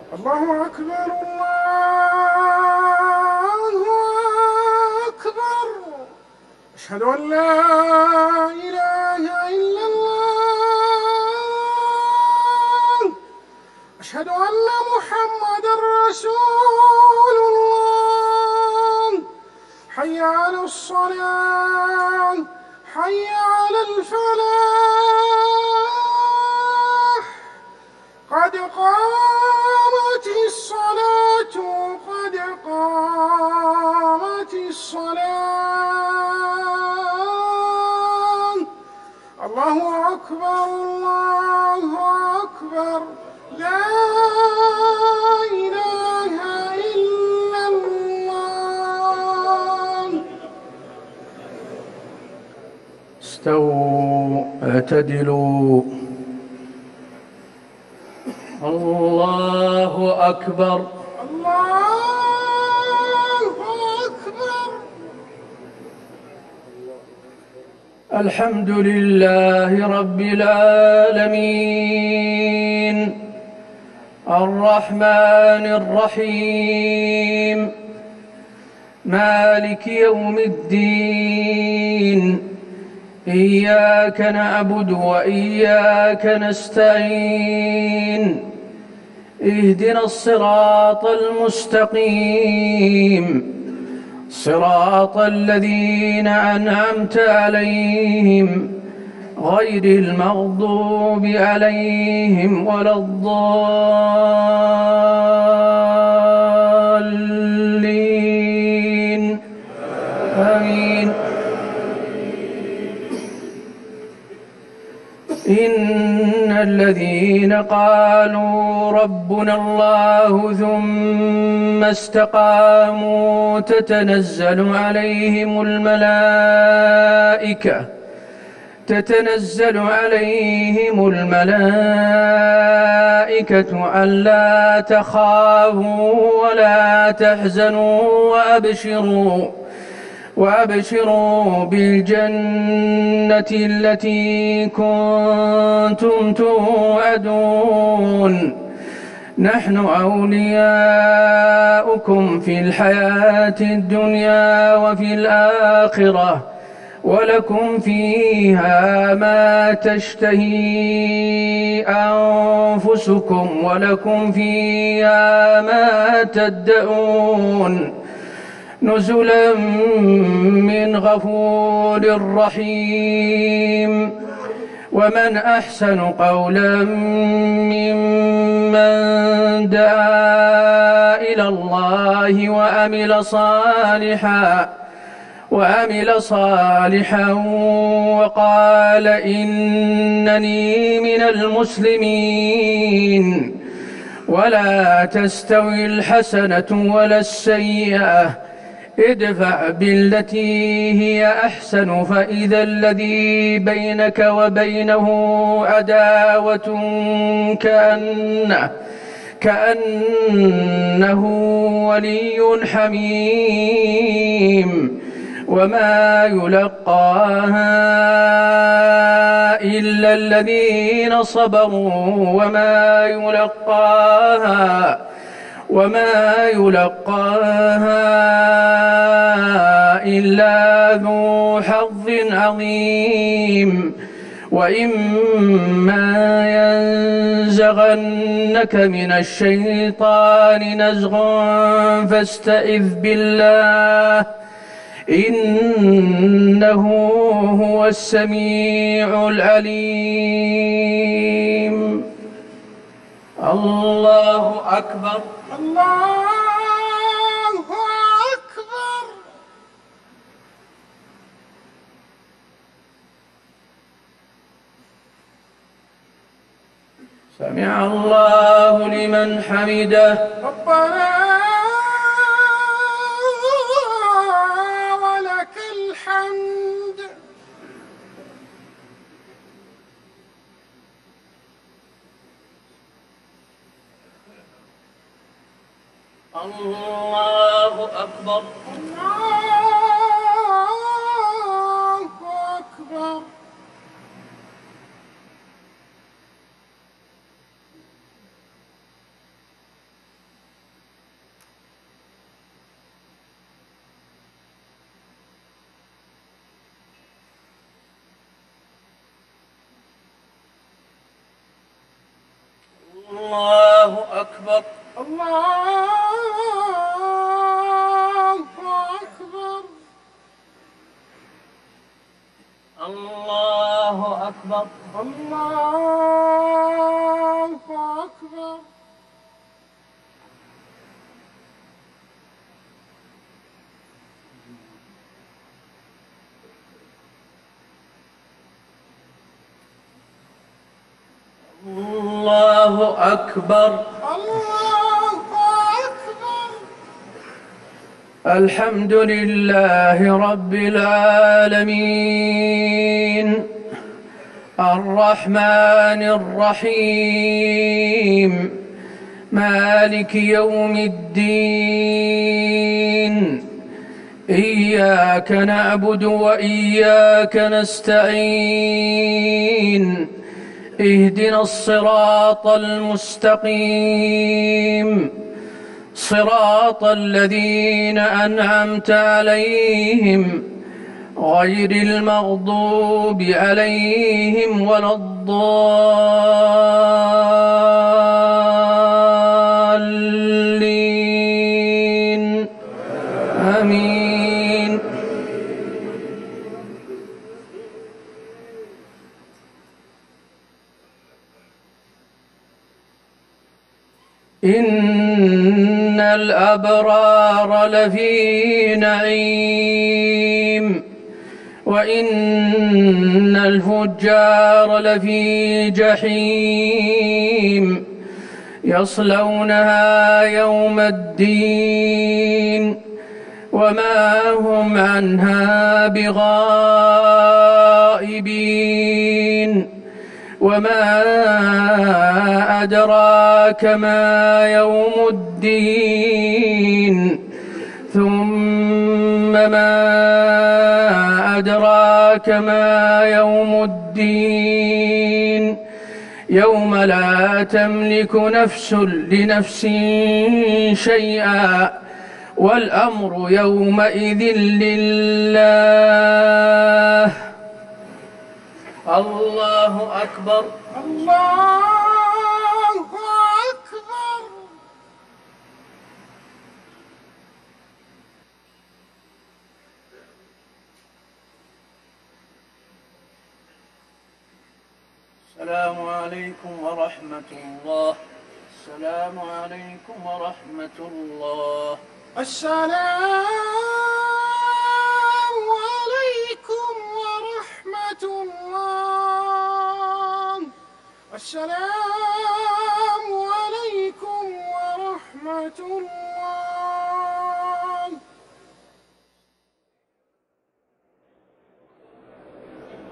الله أكبر الله أكبر. أشهد أن لا إله إلا الله. أشهد أن محمدًا رسول الله. حي على الصلاة، حي على الفلاح. قد قامت الصلاة، قد قامت الصلاة. الله أكبر الله أكبر. لا إله إلا الله. استووا اعتدلوا. الله أكبر الله أكبر. الحمد لله رب العالمين الرحمن الرحيم مالك يوم الدين. إياك نعبد وإياك نستعين. اهدنا الصراط المستقيم، صراط الذين أنعمت عليهم غير المغضوب عليهم ولا الضالين. آمين. إن الذين قالوا ربنا الله ثم استقاموا تتنزل عليهم الملائكة ألا تخافوا ولا تحزنوا وأبشروا بالجنة التي كنتم توعدون. نحن أولياؤكم في الحياة الدنيا وفي الآخرة، ولكم فيها ما تشتهي أنفسكم ولكم فيها ما تدعون. نزلا من غفور رحيم. ومن أحسن قولا ممن دعا إلى الله وعمل صالحا وقال إنني من المسلمين. ولا تستوي الحسنة ولا السيئة، ادفع بالتي هي أحسن فإذا الذي بينك وبينه عداوة كأنه ولي حميم. وما يلقاها إلا الذين صبروا وما يلقاها إلا ذو حظ عظيم. وإما ينزغنك من الشيطان نزغ فاستعذ بالله إنه هو السميع العليم. الله أكبر الله أكبر. سمع الله لمن حمده. ربنا ولك الحمد. الله أكبر الله أكبر. أكبر. الله أكبر. الله أكبر. الله أكبر. الله أكبر. الله أكبر. الحمد لله رب العالمين الرحمن الرحيم مالك يوم الدين إياك نعبد وإياك نستعين اهدنا الصراط المستقيم صراط الذين أنعمت عليهم غير المغضوب عليهم ولا الضالين آمين. إن الأبرار لفي نعيم وإن الفجار لفي جحيم يصلونها يوم الدين وما هم عنها بغائبين. وما أدراك ما يوم الدين ثم ما أدراك ما يوم الدين يوم لا تملك نفس لنفس شيئا والأمر يومئذ لله. الله أكبر. الله أكبر. السلام عليكم ورحمة الله. السلام عليكم ورحمة الله. السلام عليكم ورحمة الله. السلام